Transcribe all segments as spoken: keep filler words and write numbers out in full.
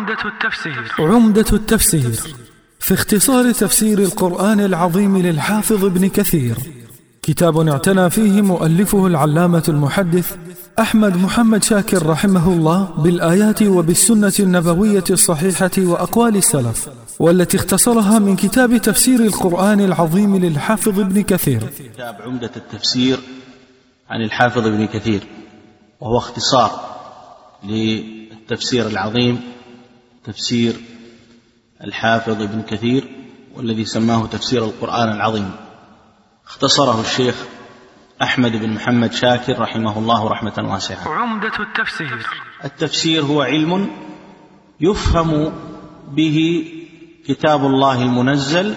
عمدة التفسير عمدة التفسير في اختصار تفسير القرآن العظيم للحافظ ابن كثير، كتاب اعتنى فيه مؤلفه العلامة المحدث أحمد محمد شاكر رحمه الله بالآيات وبالسنة النبوية الصحيحة وأقوال السلف، والتي اختصرها من كتاب تفسير القرآن العظيم للحافظ ابن كثير. كتاب عمدة التفسير عن الحافظ ابن كثير، وهو اختصار للتفسير العظيم تفسير الحافظ ابن كثير، والذي سماه تفسير القرآن العظيم. اختصره الشيخ أحمد بن محمد شاكر رحمه الله رحمة واسعة. عمدة التفسير التفسير هو علم يفهم به كتاب الله المنزل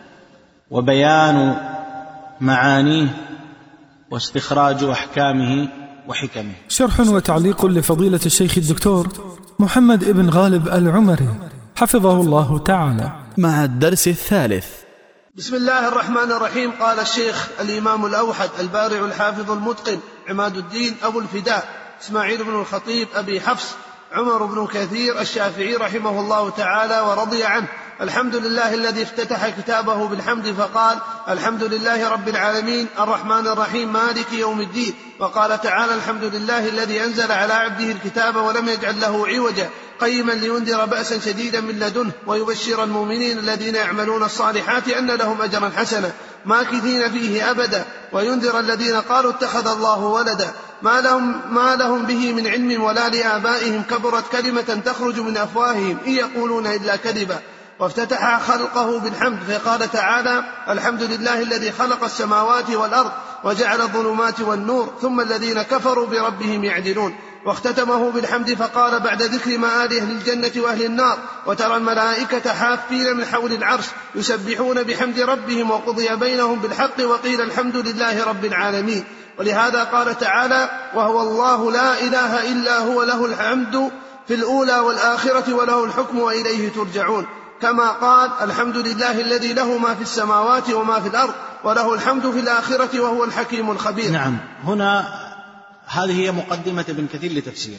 وبيان معانيه واستخراج أحكامه وحكمه. شرح وتعليق لفضيلة الشيخ الدكتور محمد ابن غالب العمري حفظه الله تعالى، مع الدرس الثالث. بسم الله الرحمن الرحيم. قال الشيخ الإمام الأوحد البارع الحافظ المتقن عماد الدين أبو الفداء إسماعيل بن الخطيب أبي حفص عمر بن كثير الشافعي رحمه الله تعالى ورضي عنه: الحمد لله الذي افتتح كتابه بالحمد فقال: الحمد لله رب العالمين الرحمن الرحيم مالك يوم الدين. وقال تعالى: الحمد لله الذي أنزل على عبده الكتاب ولم يجعل له عوجا قيما لينذر بأسا شديدا من لدنه ويبشر المؤمنين الذين يعملون الصالحات أن لهم أجرا حسنا ماكثين فيه أبدا وينذر الذين قالوا اتخذ الله ولدا ما لهم, ما لهم به من علم ولا لآبائهم كبرت كلمة تخرج من أفواههم إن يقولون إلا كذبا. وافتتح خلقه بالحمد فقال تعالى: الحمد لله الذي خلق السماوات والأرض وجعل الظلمات والنور ثم الذين كفروا بربهم يعدلون. واختتمه بالحمد فقال بعد ذكر مآل أهل الجنة وأهل النار: وترى الملائكة حافين من حول العرش يسبحون بحمد ربهم وقضي بينهم بالحق وقيل الحمد لله رب العالمين. ولهذا قال تعالى: وهو الله لا إله إلا هو له الحمد في الأولى والآخرة وله الحكم وإليه ترجعون. كما قال: الحمد لله الذي له ما في السماوات وما في الأرض وله الحمد في الآخرة وهو الحكيم الخبير. نعم، هنا هذه هي مقدمة ابن كثير لتفسيره.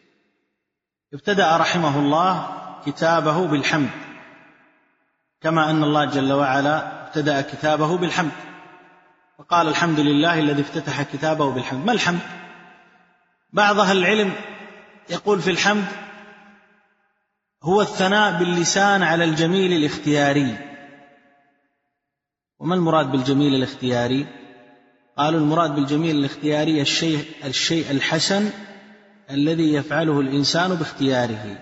ابتدأ رحمه الله كتابه بالحمد، كما أن الله جل وعلا ابتدأ كتابه بالحمد، وقال: الحمد لله الذي افتتح كتابه بالحمد. ما الحمد؟ بعض أهل العلم يقول في الحمد هو الثناء باللسان على الجميل الاختياري. وما المراد بالجميل الاختياري؟ قالوا المراد بالجميل الاختياري الشيء, الشيء الحسن الذي يفعله الإنسان باختياره.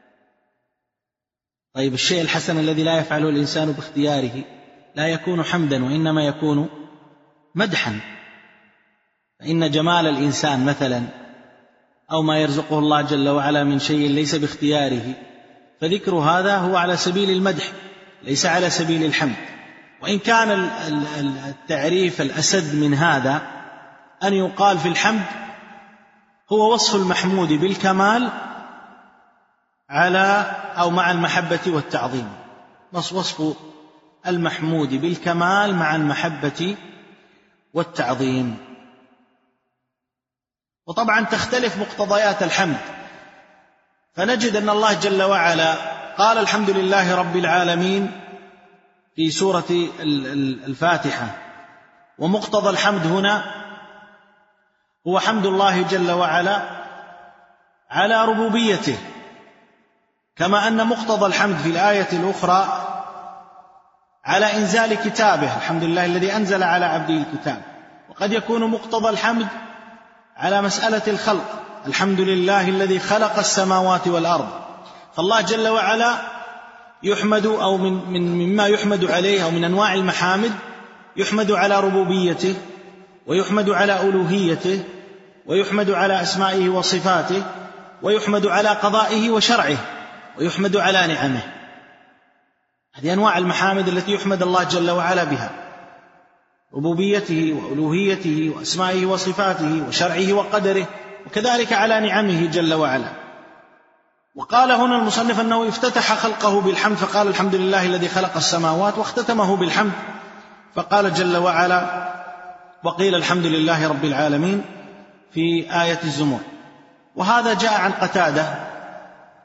طيب، الشيء الحسن الذي لا يفعله الإنسان باختياره لا يكون حمدا وإنما يكون مدحا. فإن جمال الإنسان مثلا أو ما يرزقه الله جل وعلا من شيء ليس باختياره، فذكر هذا هو على سبيل المدح ليس على سبيل الحمد. وإن كان التعريف الأسد من هذا أن يقال في الحمد هو وصف المحمود بالكمال على أو مع المحبة والتعظيم، وصف المحمود بالكمال مع المحبة والتعظيم. وطبعا تختلف مقتضيات الحمد، فنجد أن الله جل وعلا قال: الحمد لله رب العالمين في سورة الفاتحة، ومقتضى الحمد هنا هو حمد الله جل وعلا على ربوبيته، كما أن مقتضى الحمد في الآية الأخرى على إنزال كتابه، الحمد لله الذي أنزل على عبده الكتاب. وقد يكون مقتضى الحمد على مسألة الخلق، الحمد لله الذي خلق السماوات والأرض. فالله جل وعلا يحمد أو من من مما يحمد عليه أو من أنواع المحامد يحمد على ربوبيته، ويحمد على ألوهيته، ويحمد على أسمائه وصفاته، ويحمد على قضائه وشرعه، ويحمد على نعمه. هذه أنواع المحامد التي يحمد الله جل وعلا بها: ربوبيته وألوهيته وأسمائه وصفاته وشرعه وقدره، وكذلك على نعمه جل وعلا. وقال هنا المصنف أنه افتتح خلقه بالحمد فقال: الحمد لله الذي خلق السماوات، واختتمه بالحمد فقال جل وعلا: وقيل الحمد لله رب العالمين في آية الزمر. وهذا جاء عن قتادة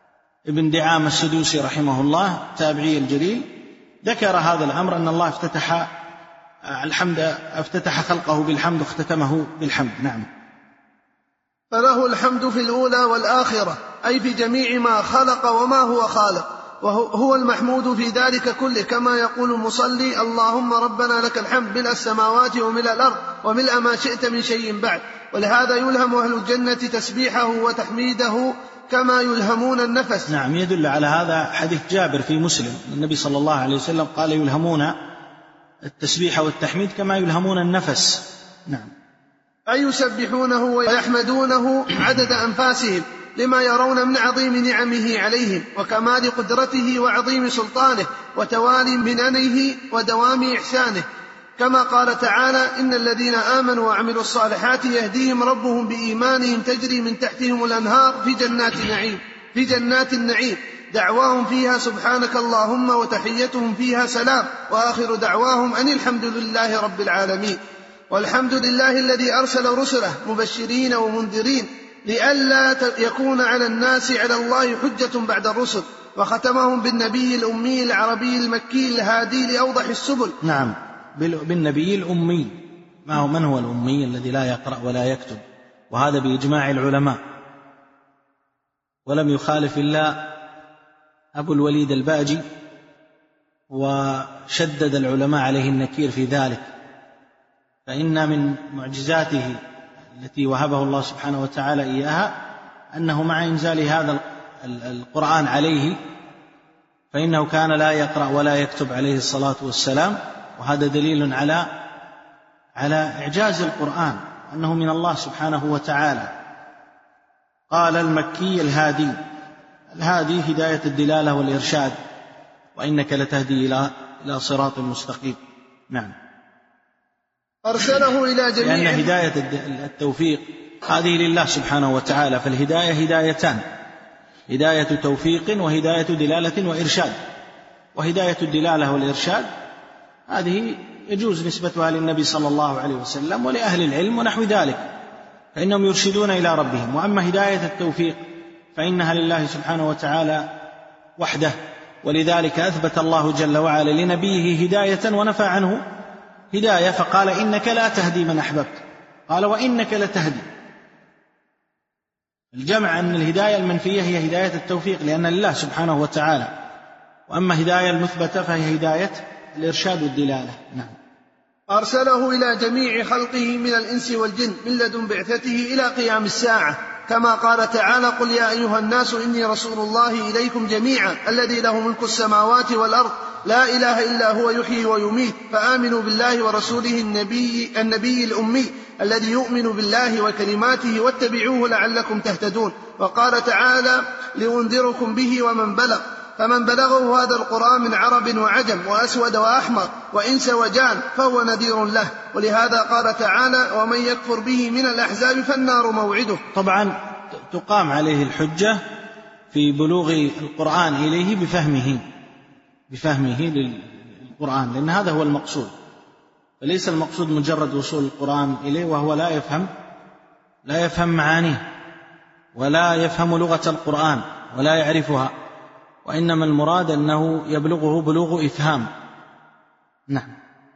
ابن دعامة السدوسي رحمه الله تابعي الجليل ذكر هذا الأمر، أن الله افتتح الحمد افتتح خلقه بالحمد واختتمه بالحمد. نعم. فله الحمد في الأولى والآخرة، أي في جميع ما خلق وما هو خالق، وهو المحمود في ذلك كله، كما يقول المصلي: اللهم ربنا لك الحمد ملء السماوات وملء الأرض وملء ما شئت من شيء بعد. ولهذا يلهم أهل الجنة تسبيحه وتحميده كما يلهمون النفس. نعم، يدل على هذا حديث جابر في مسلم، النبي صلى الله عليه وسلم قال: يلهمون التسبيح والتحميد كما يلهمون النفس. نعم. أي يسبحونه ويحمدونه عدد أنفاسهم، لما يرون من عظيم نعمه عليهم وكمال قدرته وعظيم سلطانه وتوالي مننه ودوام إحسانه، كما قال تعالى: إن الذين آمنوا وعملوا الصالحات يهديهم ربهم بإيمانهم تجري من تحتهم الأنهار في جنات النعيم في جنات النعيم دعواهم فيها سبحانك اللهم وتحيتهم فيها سلام وآخر دعواهم أن الحمد لله رب العالمين. والحمد لله الذي أرسل رسله مبشرين ومنذرين لئلا يكون على الناس على الله حجة بعد الرسل، وختمهم بالنبي الأمي العربي المكي الهادي لأوضح السبل. نعم، بالنبي الأمي. ما هو من هو الأمي؟ الذي لا يقرأ ولا يكتب، وهذا بإجماع العلماء، ولم يخالف إلا أبو الوليد الباجي، وشدد العلماء عليه النكير في ذلك، فإن من معجزاته التي وهبه الله سبحانه وتعالى إياها أنه مع إنزال هذا القرآن عليه فإنه كان لا يقرأ ولا يكتب عليه الصلاة والسلام، وهذا دليل على على إعجاز القرآن أنه من الله سبحانه وتعالى. قال: المكي الهادي. الهادي هداية الدلالة والإرشاد، وإنك لتهدي إلى إلى صراط مستقيم. نعم. أرسله إلى جميع، لأن هداية التوفيق هذه لله سبحانه وتعالى، فالهداية هدايتان: هداية توفيق وهداية دلالة وإرشاد. وهداية الدلالة والإرشاد هذه يجوز نسبتها للنبي صلى الله عليه وسلم ولأهل العلم ونحو ذلك، فإنهم يرشدون إلى ربهم. وأما هداية التوفيق فإنها لله سبحانه وتعالى وحده، ولذلك أثبت الله جل وعلا لنبيه هداية ونفى عنه هداية، فقال: إنك لا تهدي من أحببت، قال: وإنك لتهدي. الجمع أن الهداية المنفية هي هداية التوفيق لأن لله سبحانه وتعالى، وأما هداية المثبتة فهي هداية الإرشاد والدلالة. نعم. أرسله إلى جميع خلقه من الإنس والجن من لدن بعثته إلى قيام الساعة، كما قال تعالى: قل يا أيها الناس إني رسول الله إليكم جميعا الذي له ملك السماوات والأرض لا إله إلا هو يحيي ويميت، فآمنوا بالله ورسوله النبي, النبي الأمي الذي يؤمن بالله وكلماته واتبعوه لعلكم تهتدون. وقال تعالى: لأنذركم به ومن بلغ، فمن بلغه هذا القرآن من عرب وعجم وأسود وأحمر وإنس وجان فهو نذير له. ولهذا قال تعالى: ومن يكفر به من الأحزاب فالنار موعده. طبعا تقام عليه الحجة في بلوغ القرآن إليه بفهمه بفهمه للقرآن، لأن هذا هو المقصود، فليس المقصود مجرد وصول القرآن إليه وهو لا يفهم لا يفهم معانيه ولا يفهم لغة القرآن ولا يعرفها، وإنما المراد أنه يبلغه بلوغ إفهام. نعم.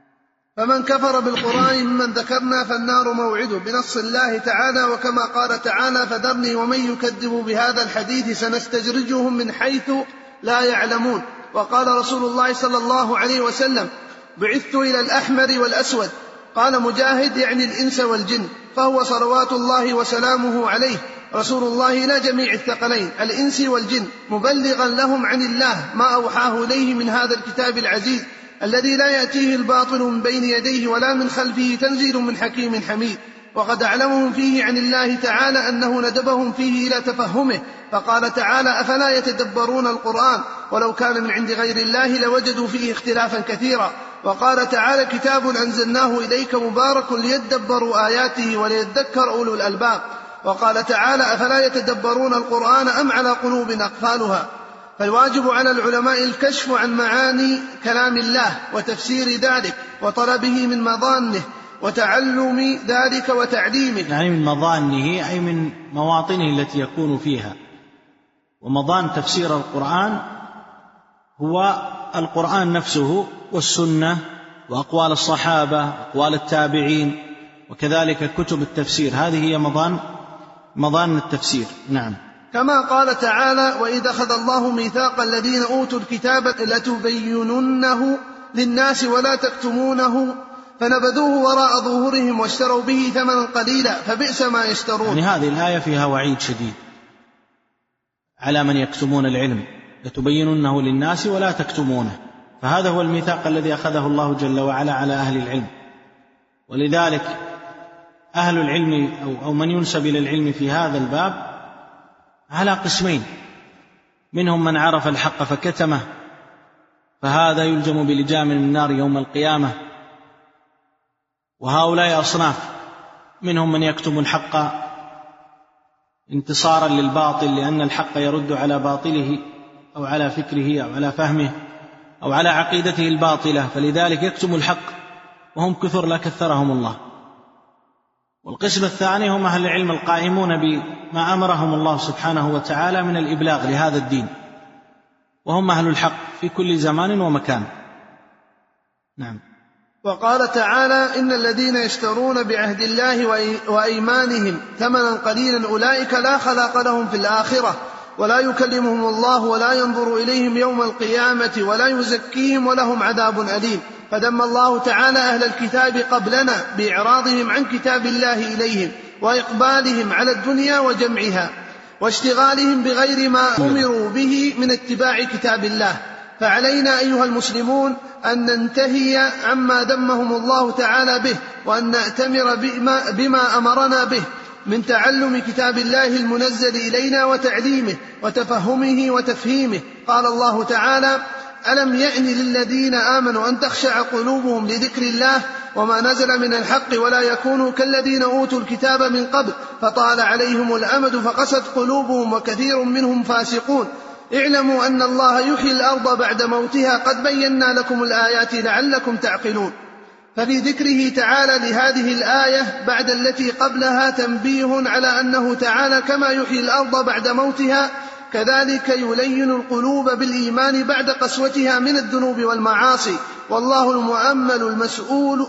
فمن كفر بالقرآن ممن ذكرنا فالنار موعده بنص الله تعالى، وكما قال تعالى: فذرني ومن يكذب بهذا الحديث سنستجرجهم من حيث لا يعلمون. وقال رسول الله صلى الله عليه وسلم: بعثت إلى الأحمر والأسود. قال مجاهد: يعني الإنس والجن، فهو صلوات الله وسلامه عليه رسول الله إلى جميع الثقلين الإنس والجن، مبلغا لهم عن الله ما أوحاه إليه من هذا الكتاب العزيز الذي لا يأتيه الباطل من بين يديه ولا من خلفه، تنزيل من حكيم حميد. وقد أعلمهم فيه عن الله تعالى أنه ندبهم فيه إلى تفهمه، فقال تعالى: أفلا يتدبرون القرآن ولو كان من عند غير الله لوجدوا فيه اختلافا كثيرا. وقال تعالى: كتاب أنزلناه إليك مبارك ليدبروا آياته وليذكر أولو الألباب. وقال تعالى: أفلا يتدبرون القرآن أم على قلوب أقفالها. فالواجب على العلماء الكشف عن معاني كلام الله وتفسير ذلك وطلبه من مظانه وتعلم ذلك وتعليمه، يعني من مظانه أي من مواطنه التي يكون فيها، ومضان تفسير القرآن هو القرآن نفسه والسنة وأقوال الصحابة وأقوال التابعين وكذلك كتب التفسير، هذه هي مضان مضان التفسير. نعم. كما قال تعالى: وإذا أخذ الله ميثاق الذين أوتوا الكتاب لتبيننه للناس ولا تكتمونه فنبذوه وراء ظهورهم واشتروا به ثمنا قليلا فبئس ما يشترون. يعني هذه الآية فيها وعيد شديد على من يكتمون العلم، لتبيننه للناس ولا تكتمونه، فهذا هو الميثاق الذي أخذه الله جل وعلا على أهل العلم. ولذلك أهل العلم أو من ينسب إلى العلم في هذا الباب على قسمين: منهم من عرف الحق فكتمه فهذا يلجم بلجام من النار يوم القيامة، وهؤلاء أصناف: منهم من يكتم الحق انتصارا للباطل لأن الحق يرد على باطله أو على فكره أو على فهمه أو على عقيدته الباطلة، فلذلك يكتم الحق، وهم كثر لا كثرهم الله. والقسم الثاني هم أهل العلم القائمون بما أمرهم الله سبحانه وتعالى من الإبلاغ لهذا الدين، وهم أهل الحق في كل زمان ومكان. نعم. وقال تعالى: إن الذين يشترون بعهد الله وأيمانهم ثمنا قليلا أولئك لا خلاق لهم في الآخرة ولا يكلمهم الله ولا ينظر إليهم يوم القيامة ولا يزكيهم ولهم عذاب أليم. فذم الله تعالى أهل الكتاب قبلنا بإعراضهم عن كتاب الله إليهم وإقبالهم على الدنيا وجمعها واشتغالهم بغير ما أمروا به من اتباع كتاب الله. فعلينا أيها المسلمون أن ننتهي عما ذمهم الله تعالى به، وأن نأتمر بما, بما أمرنا به من تعلم كتاب الله المنزل إلينا وتعليمه وتفهمه وتفهيمه. قال الله تعالى: ألم يأن للذين آمنوا أن تخشع قلوبهم لذكر الله وما نزل من الحق ولا يكونوا كالذين أوتوا الكتاب من قبل فطال عليهم الأمد فقست قلوبهم وكثير منهم فاسقون. اعلموا أن الله يحيي الأرض بعد موتها قد بينا لكم الآيات لعلكم تعقلون. ففي ذكره تعالى لهذه الآية بعد التي قبلها تنبيه على أنه تعالى كما يحيي الأرض بعد موتها كذلك يلين القلوب بالإيمان بعد قسوتها من الذنوب والمعاصي، والله المؤمل المسؤول,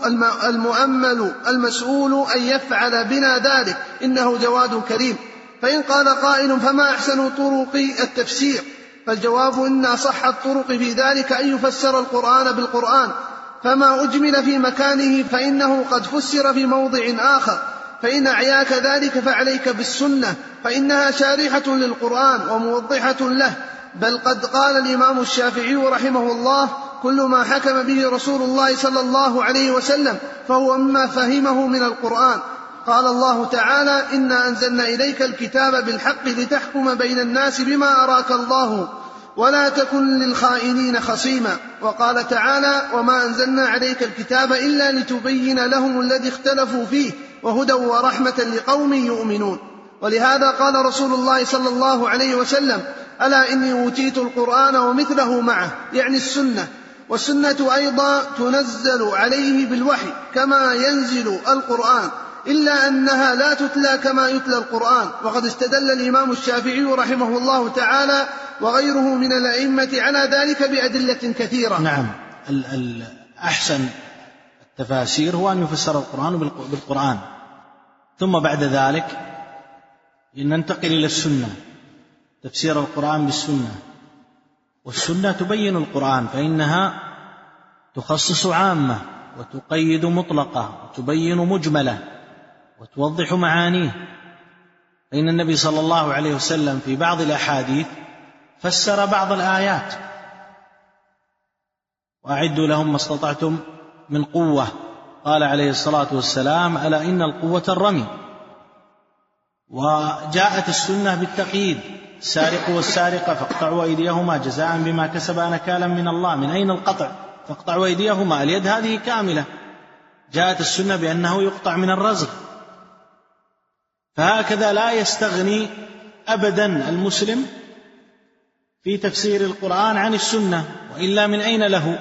المؤمل المسؤول أن يفعل بنا ذلك إنه جواد كريم. فإن قال قائل: فما أحسن طرق التفسير؟ فالجواب: إن أصح الطرق في ذلك أن يفسر القرآن بالقرآن، فما أجمل في مكانه فإنه قد فسر في موضع آخر. فإن أعياك ذلك فعليك بالسنة، فإنها شارحة للقرآن وموضحة له. بل قد قال الإمام الشافعي رحمه الله: كل ما حكم به رسول الله صلى الله عليه وسلم فهو مما فهمه من القرآن. قال الله تعالى: إنا أنزلنا إليك الكتاب بالحق لتحكم بين الناس بما أراك الله ولا تكن للخائنين خصيما. وقال تعالى: وما أنزلنا عليك الكتاب إلا لتبين لهم الذي اختلفوا فيه وهدى ورحمة لقوم يؤمنون. ولهذا قال رسول الله صلى الله عليه وسلم: ألا إني أوتيت القرآن ومثله معه، يعني السنة. والسنة أيضا تنزل عليه بالوحي كما ينزل القرآن، إلا أنها لا تتلى كما يتلى القرآن. وقد استدل الإمام الشافعي رحمه الله تعالى وغيره من الأئمة على ذلك بأدلة كثيرة. نعم. الأحسن التفاسير هو أن يفسر القرآن بالقرآن، ثم بعد ذلك ننتقل إلى السنة، تفسير القرآن بالسنة. والسنة تبين القرآن، فإنها تخصص عامة وتقيد مطلقة وتبين مجملة وتوضح معانيه. فإن النبي صلى الله عليه وسلم في بعض الأحاديث فسر بعض الآيات: وأعدوا لهم ما استطعتم من قوة. قال عليه الصلاة والسلام: ألا إن القوة الرمي. وجاءت السنة بالتقييد: السارق والسارقة فاقطعوا أيديهما جزاء بما كسبا نكالا من الله. من أين القطع؟ فاقطعوا أيديهما، اليد هذه كاملة. جاءت السنة بأنه يقطع من الرزق. فهكذا لا يستغني أبدا المسلم في تفسير القرآن عن السنة، وإلا من أين له؟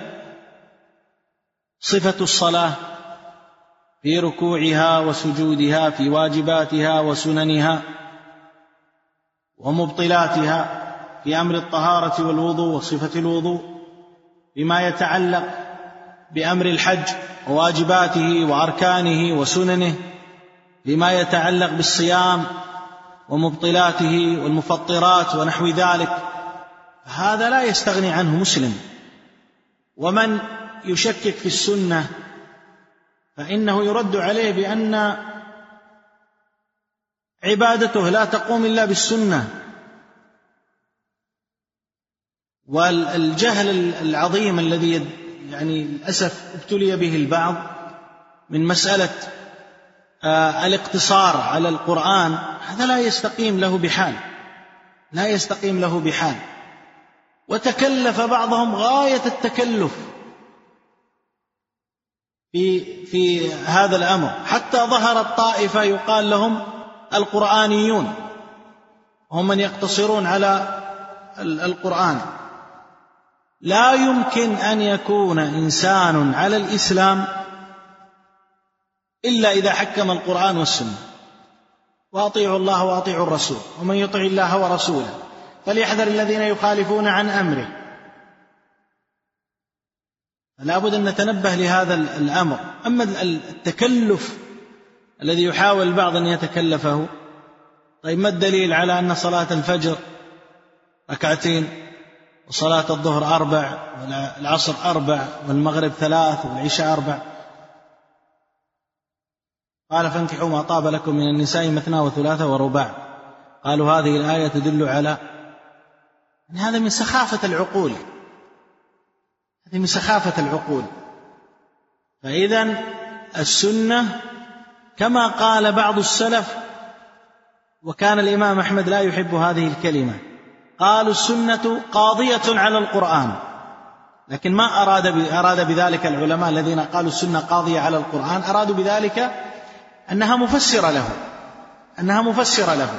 صفة الصلاة في ركوعها وسجودها، في واجباتها وسننها ومبطلاتها، في أمر الطهارة والوضوء وصفة الوضوء، بما يتعلق بأمر الحج وواجباته وأركانه وسننه، بما يتعلق بالصيام ومبطلاته والمفطرات ونحو ذلك، هذا لا يستغني عنه مسلم. ومن يشكك في السنة فإنه يرد عليه بأن عبادته لا تقوم إلا بالسنة. والجهل العظيم الذي يعني للأسف ابتلي به البعض من مسألة الاقتصار على القرآن، هذا لا يستقيم له بحال، لا يستقيم له بحال. وتكلف بعضهم غاية التكلف في في هذا الأمر، حتى ظهرت طائفة يقال لهم القرآنيون، هم من يقتصرون على القرآن. لا يمكن أن يكون إنسان على الإسلام إلا إذا حكم القرآن والسنة. وأطيعوا الله وأطيعوا الرسول، ومن يطع الله ورسوله فليحذر الذين يخالفون عن أمره. لا بد أن نتنبه لهذا الأمر. أما التكلف الذي يحاول البعض أن يتكلفه، طيب ما الدليل على أن صلاة الفجر ركعتين وصلاة الظهر أربع والعصر أربع والمغرب ثلاث والعشاء أربع؟ قال فانكحوا ما طاب لكم من النساء مثنى وثلاثة ورباع. قالوا هذه الآية تدل على أن هذا من سخافة العقول، هذه من سخافة العقول. فإذن السنة كما قال بعض السلف، وكان الإمام أحمد لا يحب هذه الكلمة، قالوا السنة قاضية على القرآن، لكن ما أراد أراد بذلك العلماء الذين قالوا السنة قاضية على القرآن، أرادوا بذلك أنها مفسرة له، أنها مفسرة له،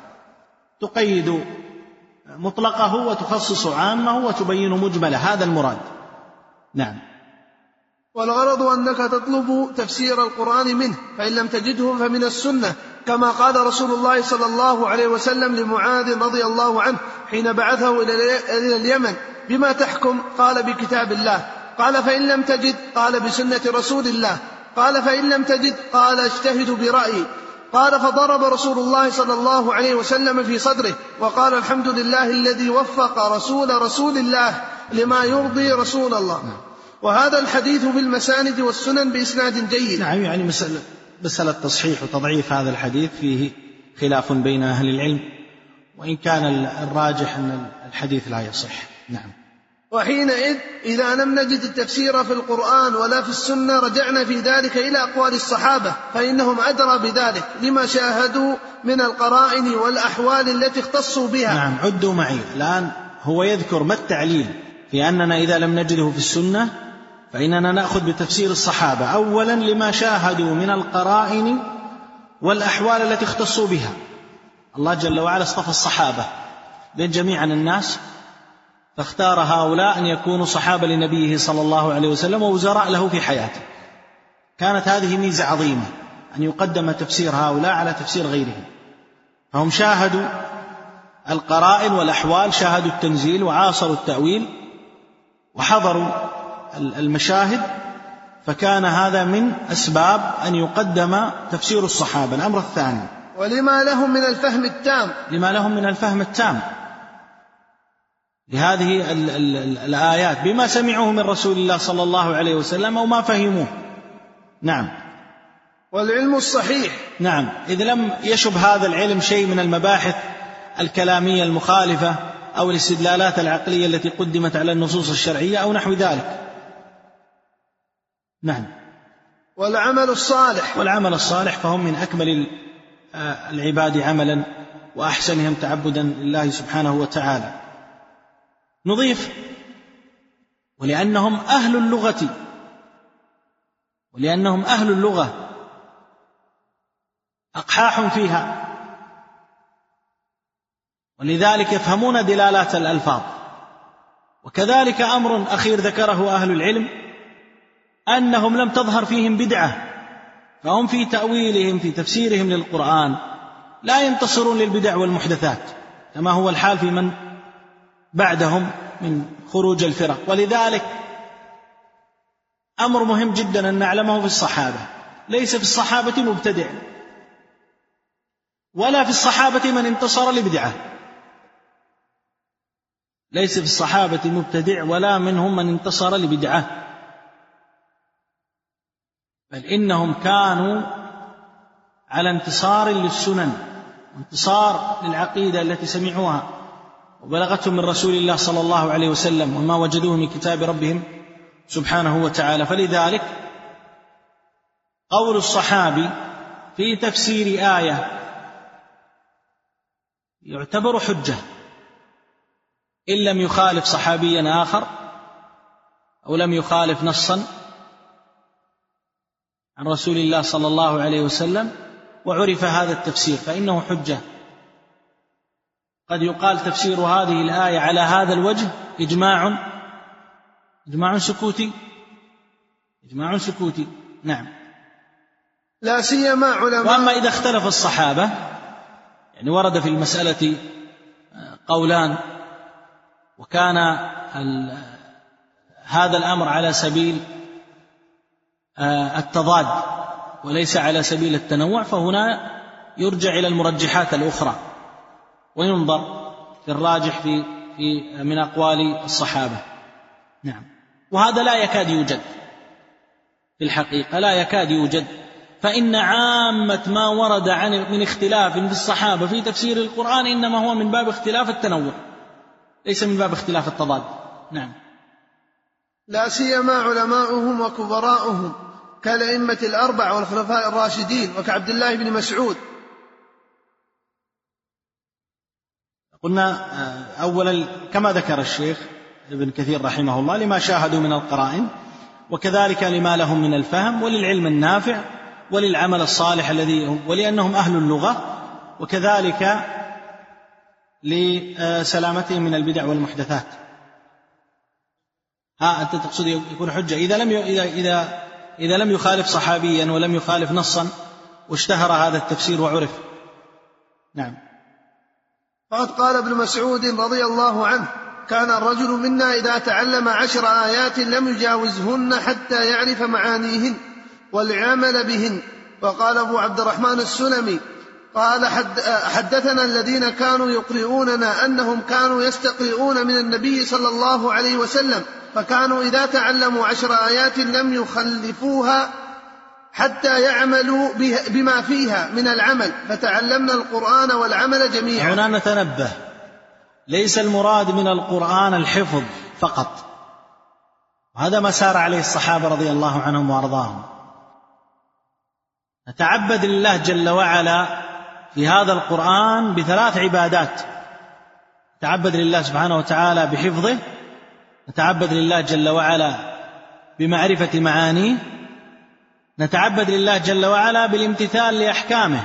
تقيد مطلقه وتخصص عامه وتبين مجمله، هذا المراد. نعم. والغرض أنك تطلب تفسير القرآن منه، فإن لم تجده فمن السنة، كما قال رسول الله صلى الله عليه وسلم لمعاذ رضي الله عنه حين بعثه إلى اليمن: بما تحكم؟ قال بكتاب الله. قال فإن لم تجد؟ قال بسنة رسول الله. قال فإن لم تجد؟ قال اجتهد برأيي. قال فضرب رسول الله صلى الله عليه وسلم في صدره وقال: الحمد لله الذي وفق رسول رسول الله لما يرضي رسول الله. وهذا الحديث في المساند والسنن بإسناد جيد. نعم، يعني مسألة, مسألة تصحيح وتضعيف هذا الحديث فيه خلاف بين أهل العلم، وإن كان الراجح أن الحديث لا يصح. نعم. وحينئذ إذا لم نجد التفسير في القرآن ولا في السنة رجعنا في ذلك إلى أقوال الصحابة، فإنهم أدرى بذلك لما شاهدوا من القرائن والأحوال التي اختصوا بها. نعم. عدوا معي الآن، هو يذكر ما التعليل في أننا إذا لم نجده في السنة فإننا نأخذ بتفسير الصحابة. أولا لما شاهدوا من القرائن والأحوال التي اختصوا بها. الله جل وعلا اصطفى الصحابة بين جميع الناس، فاختار هؤلاء أن يكونوا صحابة لنبيه صلى الله عليه وسلم ووزراء له في حياته. كانت هذه ميزة عظيمة أن يقدم تفسير هؤلاء على تفسير غيرهم، فهم شاهدوا القرائن والأحوال، شاهدوا التنزيل وعاصروا التأويل وحضروا المشاهد، فكان هذا من أسباب أن يقدم تفسير الصحابة. الأمر الثاني: ولما لهم من الفهم التام لما لهم من الفهم التام لهذه ال ال ال الآيات، بما سمعوه من رسول الله صلى الله عليه وسلم وما فهموه. نعم. والعلم الصحيح. نعم، إذ لم يشب هذا العلم شيء من المباحث الكلامية المخالفة أو الاستدلالات العقلية التي قدمت على النصوص الشرعية أو نحو ذلك. نعم. والعمل الصالح. والعمل الصالح فهم من أكمل العباد عملا وأحسنهم تعبدا لله سبحانه وتعالى. نضيف: ولأنهم أهل اللغة، ولأنهم أهل اللغة أقحاح فيها، ولذلك يفهمون دلالات الألفاظ. وكذلك أمر أخير ذكره أهل العلم أنهم لم تظهر فيهم بدعة، فهم في تأويلهم في تفسيرهم للقرآن لا ينتصرون للبدع والمحدثات، كما هو الحال في من بعدهم من خروج الفرق. ولذلك أمر مهم جدا أن نعلمه في الصحابة: ليس في الصحابة مبتدع، ولا في الصحابة من انتصر لبدعة. ليس في الصحابة مبتدع ولا منهم من انتصر لبدعة، بل إنهم كانوا على انتصار للسنن، انتصار للعقيدة التي سمعوها وبلغتهم من رسول الله صلى الله عليه وسلم وما وجدوه من كتاب ربهم سبحانه وتعالى. فلذلك قول الصحابي في تفسير آية يعتبر حجة إن لم يخالف صحابيا آخر أو لم يخالف نصا عن رسول الله صلى الله عليه وسلم وعرف هذا التفسير فإنه حجة. قد يقال تفسير هذه الآية على هذا الوجه إجماع إجماع سكوتي إجماع سكوتي نعم. لا سيما علماء. وأما إذا اختلف الصحابة، يعني ورد في المسألة قولان، وكان هذا الأمر على سبيل التضاد وليس على سبيل التنوع، فهنا يرجع إلى المرجحات الأخرى وينظر في الراجح في في من أقوال الصحابة. نعم. وهذا لا يكاد يوجد في الحقيقة، لا يكاد يوجد، فإن عامة ما ورد عن من اختلاف في الصحابة في تفسير القرآن إنما هو من باب اختلاف التنوع، ليس من باب اختلاف التضاد. نعم. لا سيما علماؤهم وكبراؤهم كالأئمة الأربعة والخلفاء الراشدين وكعبد الله بن مسعود. قلنا أولا كما ذكر الشيخ ابن كثير رحمه الله لما شاهدوا من القرائن، وكذلك لما لهم من الفهم وللعلم النافع وللعمل الصالح الذي هم، ولأنهم أهل اللغة، وكذلك لسلامتهم من البدع والمحدثات. ها أنت تقصد يكون حجة إذا لم إذا إذا إذا لم يخالف صحابيا ولم يخالف نصا واشتهر هذا التفسير وعرف. نعم. فقد قال ابن مسعود رضي الله عنه: كان الرجل منا إذا تعلم عشر آيات لم يجاوزهن حتى يعرف معانيهن والعمل بهن. وقال أبو عبد الرحمن السلمي قال: حدثنا الذين كانوا يقرؤوننا أنهم كانوا يستقرؤون من النبي صلى الله عليه وسلم، فكانوا إذا تعلموا عشر آيات لم يخلفوها حتى يعملوا بما فيها من العمل، فتعلمنا القرآن والعمل جميعا. هنا نتنبه، ليس المراد من القرآن الحفظ فقط، وهذا ما سار عليه الصحابة رضي الله عنهم وأرضاهم. نتعبد لله جل وعلا في هذا القرآن بثلاث عبادات: نتعبد لله سبحانه وتعالى بحفظه، نتعبد لله جل وعلا بمعرفة معانيه، نتعبد لله جل وعلا بالامتثال لأحكامه.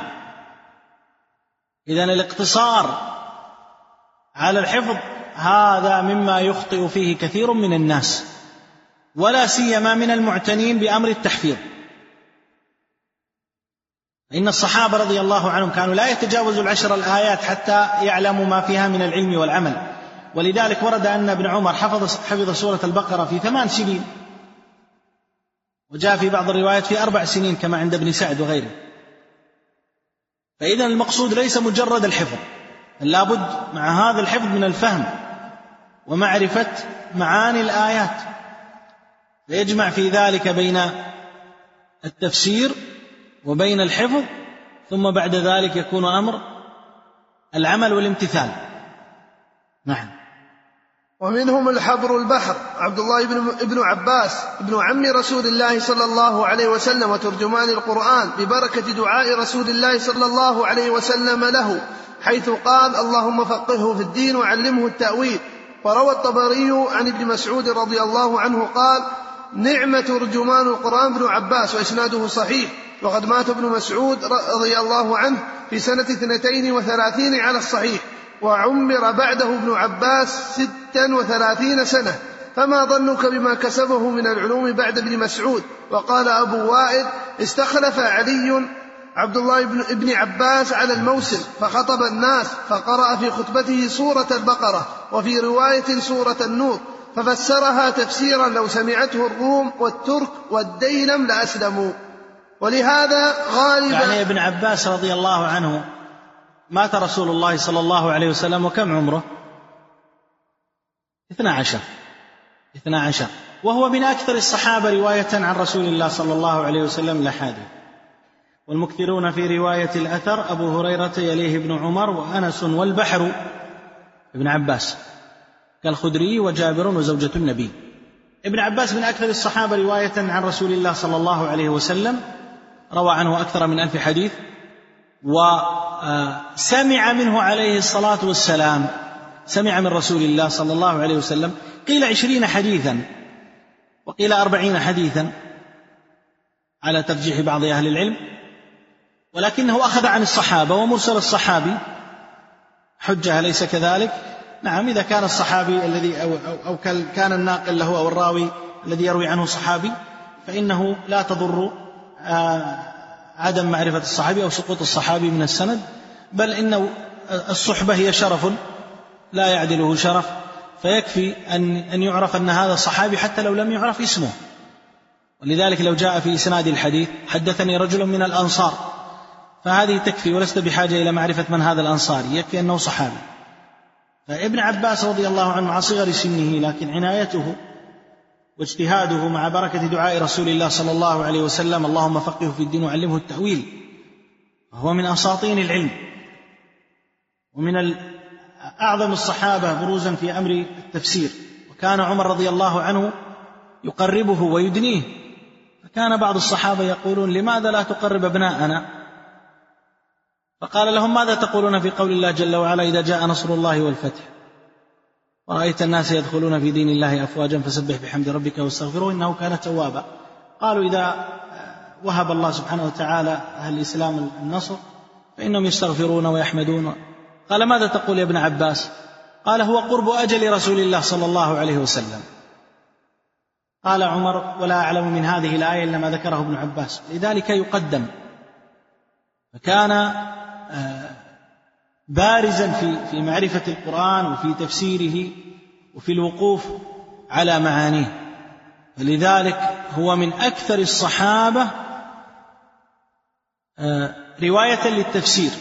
إذن الاقتصار على الحفظ هذا مما يخطئ فيه كثير من الناس، ولا سيما من المعتنين بأمر التحفيظ. إن الصحابة رضي الله عنهم كانوا لا يتجاوزوا العشر الآيات حتى يعلموا ما فيها من العلم والعمل، ولذلك ورد أن ابن عمر حفظ, حفظ سورة البقرة في ثمان سنين، وجاء في بعض الروايات في أربع سنين كما عند ابن سعد وغيره. فإذن المقصود ليس مجرد الحفظ، لابد مع هذا الحفظ من الفهم ومعرفة معاني الآيات، فيجمع في ذلك بين التفسير وبين الحفظ، ثم بعد ذلك يكون أمر العمل والامتثال. نعم. ومنهم الحبر البحر عبد الله بن عباس ابن عم رسول الله صلى الله عليه وسلم وترجمان القرآن، ببركة دعاء رسول الله صلى الله عليه وسلم له، حيث قال: اللهم فقهه في الدين وعلمه التأويل. وروى الطبري عن ابن مسعود رضي الله عنه قال: نعمة ترجمان القرآن ابن عباس، وإسناده صحيح. وقد مات ابن مسعود رضي الله عنه في سنة اثنتين وثلاثين على الصحيح، وعمر بعده ابن عباس ستا وثلاثين سنة، فما ظنك بما كسبه من العلوم بعد ابن مسعود. وقال أبو وائل: استخلف علي عبد الله بن عباس على الموسم فخطب الناس فقرأ في خطبته سورة البقرة وفي رواية سورة النور ففسرها تفسيرا لو سمعته الروم والترك والديلم لأسلموا. ولهذا غالبا يعني ابن عباس رضي الله عنه مات رسول الله صلى الله عليه وسلم وكم عمره؟ اثنى عشر اثنى عشر وهو من أكثر الصحابة رواية عن رسول الله صلى الله عليه وسلم الأحاديث. والمكثرون في رواية الأثر أبو هريرة يليه ابن عمر وأنس والبحر ابن عباس كالخدري وجابر وزوجة النبي. ابن عباس من أكثر الصحابة رواية عن رسول الله صلى الله عليه وسلم، روى عنه أكثر من ألف حديث، وسمع منه عليه الصلاة والسلام، سمع من رسول الله صلى الله عليه وسلم قيل عشرين حديثا وقيل أربعين حديثا على ترجيح بعض أهل العلم، ولكنه أخذ عن الصحابة، ومرسل الصحابي حجة أليس كذلك؟ نعم، إذا كان الصحابي الذي أو, أو, أو كان الناقل له أو الراوي الذي يروي عنه صحابي فإنه لا تضر عدم معرفة الصحابي أو سقوط الصحابي من السند، بل إن الصحبة هي شرف لا يعدله شرف، فيكفي أن أن يعرف أن هذا الصحابي حتى لو لم يعرف اسمه. ولذلك لو جاء في إسناد الحديث حدثني رجل من الأنصار فهذه تكفي، ولست بحاجة إلى معرفة من هذا الأنصاري، يكفي أنه صحابي. فابن عباس رضي الله عنه مع صغر سنه لكن عنايته واجتهاده مع بركة دعاء رسول الله صلى الله عليه وسلم اللهم فقهه في الدين وعلمه التأويل، وهو من أساطين العلم ومن أعظم الصحابة بروزا في أمر التفسير. وكان عمر رضي الله عنه يقربه ويدنيه، فكان بعض الصحابة يقولون لماذا لا تقرب ابناءنا؟ فقال لهم ماذا تقولون في قول الله جل وعلا إذا جاء نصر الله والفتح ورأيت الناس يدخلون في دين الله أفواجا فسبح بحمد ربك واستغفره إنه كان توابا. قالوا إذا وهب الله سبحانه وتعالى أهل الإسلام النصر فإنهم يستغفرون ويحمدون. قال ماذا تقول يا ابن عباس؟ قال هو قرب أجل رسول الله صلى الله عليه وسلم. قال عمر ولا أعلم من هذه الآية إلا ما ذكره ابن عباس، لذلك يقدم. فكان بارزا في في معرفة القرآن وفي تفسيره وفي الوقوف على معانيه، فلذلك هو من أكثر الصحابة رواية للتفسير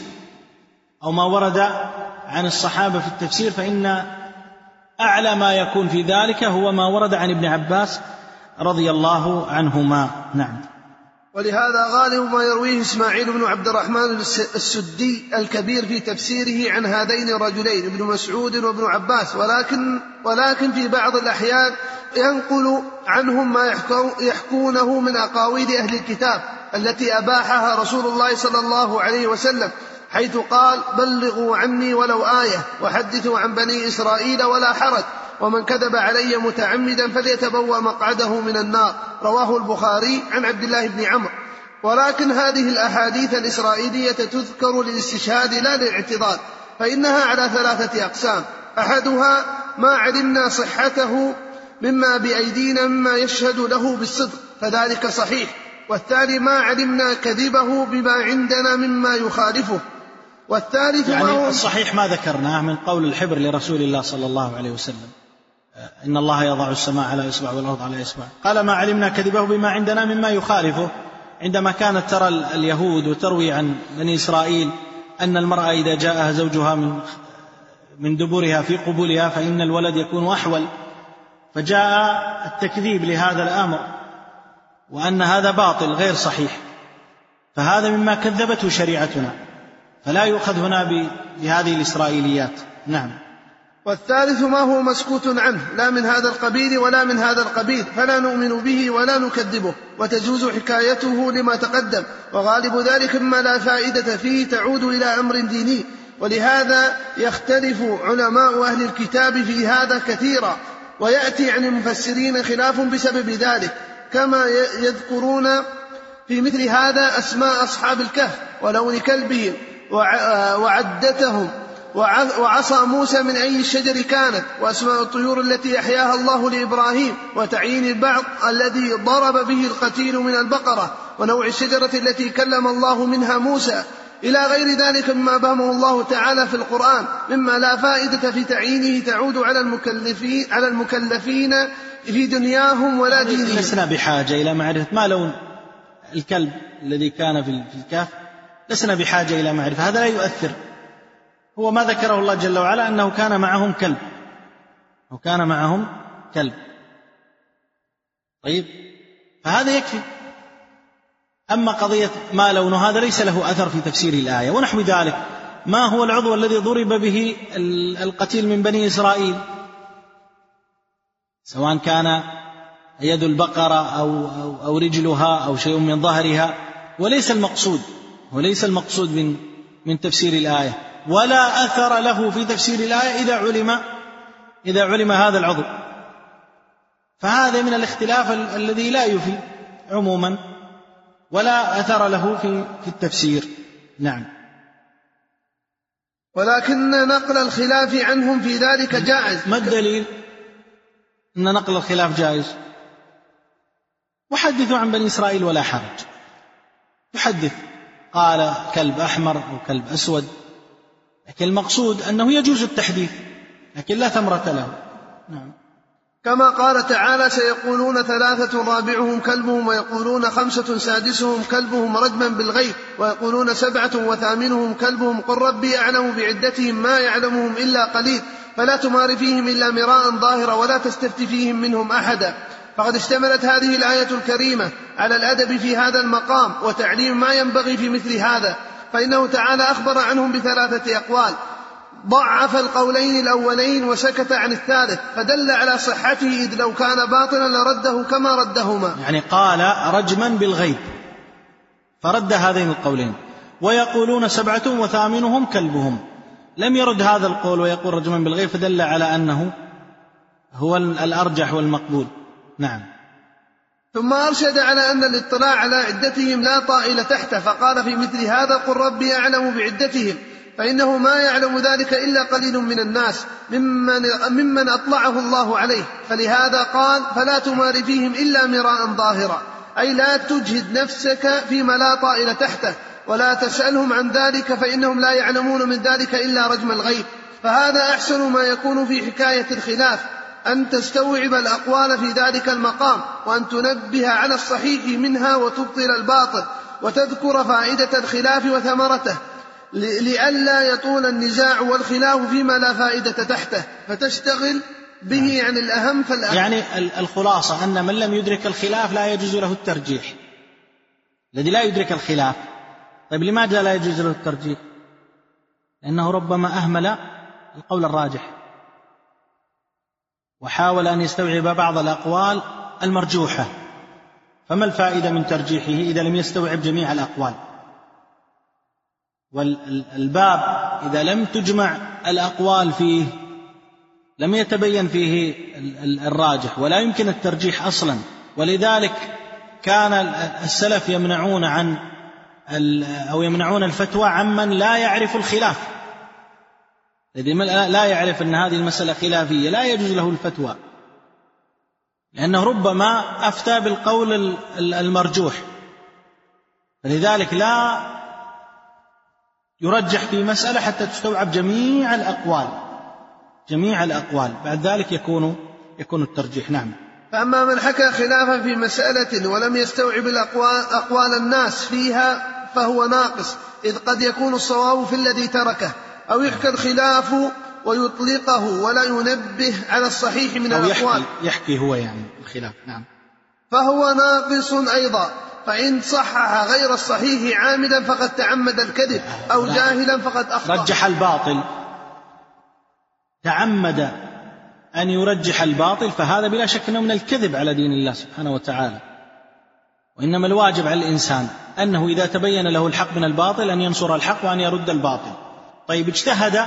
أو ما ورد عن الصحابة في التفسير، فإن أعلى ما يكون في ذلك هو ما ورد عن ابن عباس رضي الله عنهما. نعم. ولهذا غالب ما يرويه إسماعيل بن عبد الرحمن السدي الكبير في تفسيره عن هذين الرجلين ابن مسعود وابن عباس، ولكن, ولكن في بعض الأحيان ينقل عنهم ما يحكونه من أقاويل أهل الكتاب التي أباحها رسول الله صلى الله عليه وسلم، حيث قال بلغوا عني ولو آية وحدثوا عن بني إسرائيل ولا حرج، ومن كذب علي متعمدا فليتبوأ مقعده من النار، رواه البخاري عن عبد الله بن عمرو. ولكن هذه الأحاديث الإسرائيلية تذكر للاستشهاد لا للاعتضاد، فإنها على ثلاثة أقسام: أحدها ما علمنا صحته مما بأيدينا مما يشهد له بالصدق فذلك صحيح، والثاني ما علمنا كذبه بما عندنا مما يخالفه، والثالث يعني الصحيح ما ذكرناه من قول الحبر لرسول الله صلى الله عليه وسلم إن الله يضع السماء على إصبع والأرض على إصبع، قال ما علمنا كذبه بما عندنا مما يخالفه، عندما كانت ترى اليهود وتروي عن بني إسرائيل أن المرأة إذا جاءها زوجها من من دبرها في قبولها فإن الولد يكون أحول، فجاء التكذيب لهذا الأمر وأن هذا باطل غير صحيح، فهذا مما كذبته شريعتنا، فلا يؤخذ هنا بهذه الإسرائيليات. نعم. والثالث ما هو مسكوت عنه لا من هذا القبيل ولا من هذا القبيل فلا نؤمن به ولا نكذبه، وتجوز حكايته لما تقدم، وغالب ذلك مما لا فائدة فيه تعود إلى أمر ديني، ولهذا يختلف علماء أهل الكتاب في هذا كثيرا، ويأتي عن المفسرين خلاف بسبب ذلك، كما يذكرون في مثل هذا أسماء أصحاب الكهف ولون كلبهم وعدتهم وعصى موسى من أي الشجر كانت، وأسماء الطيور التي أحياها الله لإبراهيم، وتعيين البعض الذي ضرب به القتيل من البقرة، ونوع الشجرة التي كلم الله منها موسى إلى غير ذلك مما أبهمه الله تعالى في القرآن مما لا فائدة في تعيينه تعود على المكلفين, على المكلفين في دنياهم ولا دينهم. لسنا بحاجة إلى معرفة ما لون الكلب الذي كان في الكهف، لسنا بحاجة إلى معرفة، هذا لا يؤثر. هو ما ذكره الله جل وعلا أنه كان معهم كلب، أو كان معهم كلب، طيب فهذا يكفي. أما قضية ما لون هذا ليس له أثر في تفسير الآية. ونحو ذلك ما هو العضو الذي ضرب به القتيل من بني إسرائيل، سواء كان يد البقرة أو, أو, أو رجلها أو شيء من ظهرها، وليس المقصود وليس المقصود من, من تفسير الآية، ولا أثر له في تفسير الآية إذا علم إذا علم هذا العضو. فهذا من الاختلاف الذي لا يفي عموما ولا أثر له في, في التفسير. نعم. ولكن نقل الخلاف عنهم في ذلك جائز. ما الدليل أن نقل الخلاف جائز؟ وحدثوا عن بني إسرائيل ولا حرج، يحدث قال كلب أحمر أو كلب أسود، لكن المقصود أنه يجوز التحديث لكن لا ثمرة له. نعم. كما قال تعالى سيقولون ثلاثة رابعهم كلبهم ويقولون خمسة سادسهم كلبهم رجما بالغيب ويقولون سبعة وثامنهم كلبهم قل ربي أعلم بعدتهم ما يعلمهم إلا قليل فلا تمار فيهم إلا مراء ظاهرا ولا تستفت فيهم منهم أحدا. فقد اشتملت هذه الآية الكريمة على الأدب في هذا المقام وتعليم ما ينبغي في مثل هذا، فإنه تعالى أخبر عنهم بثلاثة أقوال، ضعف القولين الأولين وسكت عن الثالث، فدل على صحته إذ لو كان باطلا لرده كما ردهما. يعني قال رجما بالغيب فرد هذين القولين، ويقولون سبعة وثامنهم كلبهم، لم يرد هذا القول ويقول رجما بالغيب، فدل على أنه هو الأرجح والمقبول. نعم. ثم أرشد على أن الاطلاع على عدتهم لا طائل تحته، فقال في مثل هذا قل ربي أعلم بعدتهم، فإنه ما يعلم ذلك إلا قليل من الناس ممن, ممن أطلعه الله عليه، فلهذا قال فلا تمار فيهم إلا مراء ظاهرا، أي لا تجهد نفسك فيما لا طائل تحته ولا تسألهم عن ذلك فإنهم لا يعلمون من ذلك إلا رجم الغيب. فهذا أحسن ما يكون في حكاية الخلاف، أن تستوعب الأقوال في ذلك المقام وأن تنبه على الصحيح منها وتبطل الباطل وتذكر فائدة الخلاف وثمرته لئلا يطول النزاع والخلاف فيما لا فائدة تحته فتشتغل به عن الأهم فالأهم. يعني الخلاصة أن من لم يدرك الخلاف لا يجوز له الترجيح، الذي لا يدرك الخلاف. طيب لماذا لا يجوز له الترجيح؟ لأنه ربما أهمل القول الراجح وحاول أن يستوعب بعض الأقوال المرجوحة، فما الفائدة من ترجيحه إذا لم يستوعب جميع الأقوال؟ والباب إذا لم تجمع الأقوال فيه لم يتبين فيه الراجح ولا يمكن الترجيح أصلا. ولذلك كان السلف يمنعون عن أو يمنعون الفتوى عمن لا يعرف الخلاف، الذي لا يعرف أن هذه المسألة خلافية لا يجوز له الفتوى، لأنه ربما أفتى بالقول المرجوح، فلذلك لا يرجح في مسألة حتى تستوعب جميع الأقوال جميع الأقوال بعد ذلك يكون يكون الترجيح. نعم. فأما من حكى خلافا في مسألة ولم يستوعب الأقوال أقوال الناس فيها فهو ناقص، إذ قد يكون الصواب في الذي تركه، أو يحكى الخلاف ويطلقه ولا ينبه على الصحيح من الأقوال، يحكي, يحكي هو يعني الخلاف. نعم. فهو ناقص أيضا، فإن صحح غير الصحيح عامدا فقد تعمد الكذب، أو جاهلا فقد أخطأ. رجح الباطل، تعمد أن يرجح الباطل، فهذا بلا شك أنه من الكذب على دين الله سبحانه وتعالى. وإنما الواجب على الإنسان أنه إذا تبين له الحق من الباطل أن ينصر الحق وأن يرد الباطل. طيب اجتهد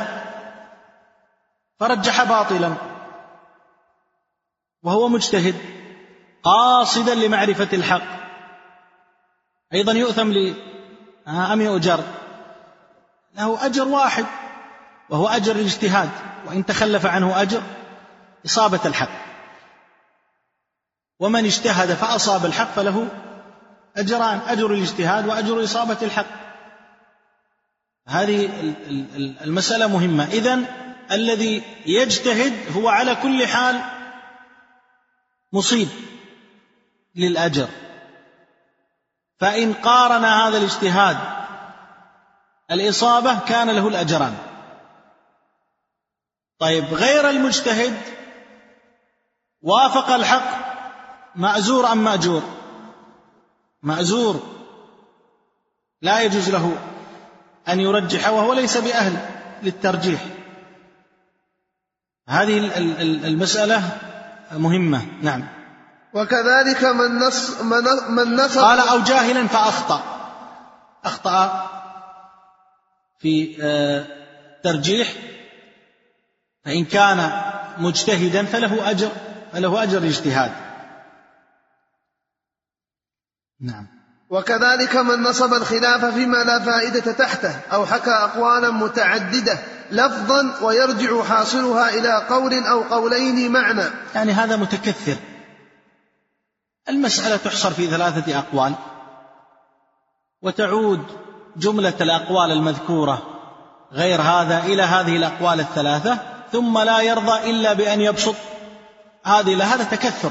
فرجح باطلا وهو مجتهد قاصدا لمعرفة الحق، أيضا يؤثم لي أم يؤجر؟ له أجر واحد وهو أجر الاجتهاد، وإن تخلف عنه أجر إصابة الحق. ومن اجتهد فأصاب الحق فله أجران، أجر الاجتهاد وأجر إصابة الحق. هذه المسألة مهمة. إذن الذي يجتهد هو على كل حال مصيب للأجر، فإن قارن هذا الاجتهاد الإصابة كان له الأجران. طيب غير المجتهد وافق الحق مأزور أم مأجور؟ مأزور، لا يجوز له أن يرجح وهو ليس بأهل للترجيح. هذه المسألة مهمة. نعم. وكذلك من نص من نصب قال أو جاهلا فأخطأ، أخطأ في ترجيح، فإن كان مجتهدا فله أجر فله أجر الاجتهاد. نعم. وكذلك من نصب الخلاف فيما لا فائدة تحته أو حكى أقوالا متعددة لفظا ويرجع حاصلها إلى قول أو قولين معنى، يعني هذا متكثر. المسألة تحصر في ثلاثة أقوال وتعود جملة الأقوال المذكورة غير هذا إلى هذه الأقوال الثلاثة، ثم لا يرضى إلا بأن يبسط هذه إلى هذا. تكثر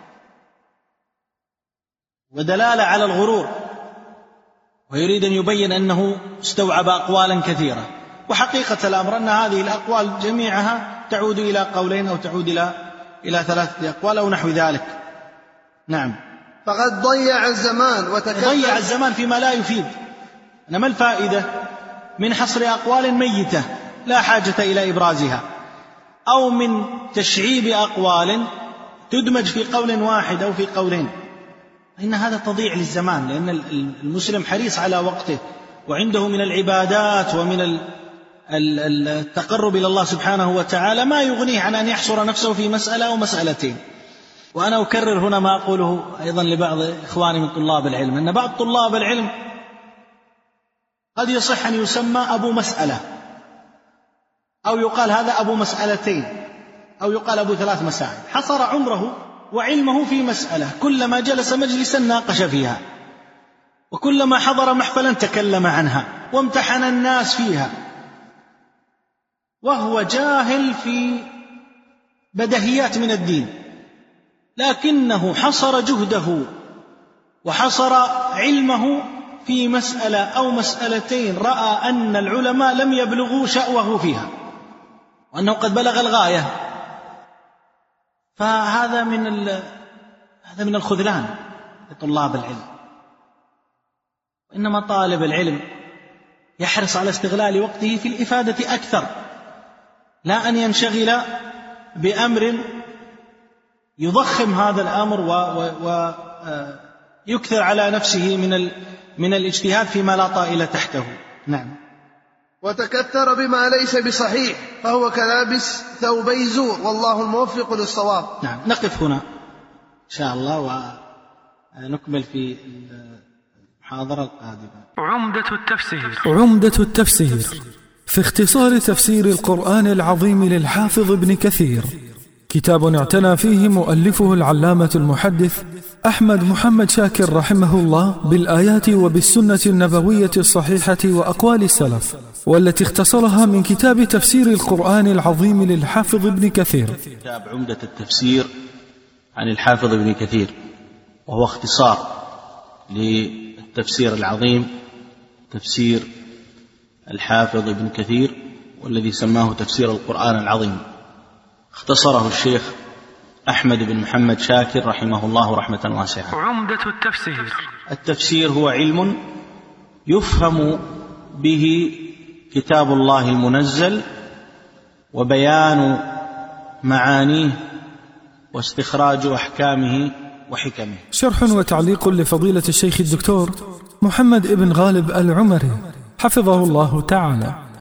ودلالة على الغرور، ويريد أن يبين أنه استوعب أقوالا كثيرة، وحقيقة الأمر أن هذه الأقوال جميعها تعود إلى قولين أو تعود إلى إلى ثلاثة أقوال أو نحو ذلك. نعم. فقد ضيع الزمان وتكلم ضيع الزمان فيما لا يفيد. ما الفائدة من حصر أقوال ميتة لا حاجة إلى إبرازها، أو من تشعيب أقوال تدمج في قول واحد أو في قولين؟ إن هذا تضيع للزمان، لأن المسلم حريص على وقته، وعنده من العبادات ومن التقرب إلى الله سبحانه وتعالى ما يغنيه عن أن يحصر نفسه في مسألة أو مسألتين. وأنا أكرر هنا ما أقوله أيضا لبعض إخواني من طلاب العلم، أن بعض طلاب العلم قد يصح أن يسمى أبو مسألة، أو يقال هذا أبو مسألتين، أو يقال أبو ثلاث مسائل، حصر عمره وعلمه في مسألة، كلما جلس مجلسا ناقش فيها، وكلما حضر محفلا تكلم عنها وامتحن الناس فيها، وهو جاهل في بدهيات من الدين، لكنه حصر جهده وحصر علمه في مسألة أو مسألتين رأى أن العلماء لم يبلغوا شأوه فيها، وأنه قد بلغ الغاية. فهذا من هذا من الخذلان لطلاب العلم. إنما طالب العلم يحرص على استغلال وقته في الإفادة أكثر، لا أن ينشغل بأمر يضخم هذا الأمر ويكثر على نفسه من من الاجتهاد فيما لا طائل تحته. نعم. وتكثر بما ليس بصحيح فهو كلابس ثوبي زور، والله الموفق للصواب. نعم. نقف هنا إن شاء الله ونكمل في المحاضرة القادمة. عمدة التفسير. عمدة التفسير في اختصار تفسير القرآن العظيم للحافظ ابن كثير، كتاب اعتنى فيه مؤلفه العلامة المحدث أحمد محمد شاكر رحمه الله بالآيات وبالسنة النبوية الصحيحة وأقوال السلف، والتي اختصرها من كتاب تفسير القرآن العظيم للحافظ ابن كثير. كتاب عمدة التفسير عن الحافظ ابن كثير، وهو اختصار للتفسير العظيم تفسير الحافظ ابن كثير، والذي سماه تفسير القرآن العظيم. اختصره الشيخ أحمد بن محمد شاكر رحمه الله رحمة واسعة. عمدة التفسير. التفسير هو علم يفهم به كتاب الله المنزل وبيان معانيه واستخراج أحكامه وحكمه. شرح وتعليق لفضيلة الشيخ الدكتور محمد ابن غالب العمري حفظه الله تعالى.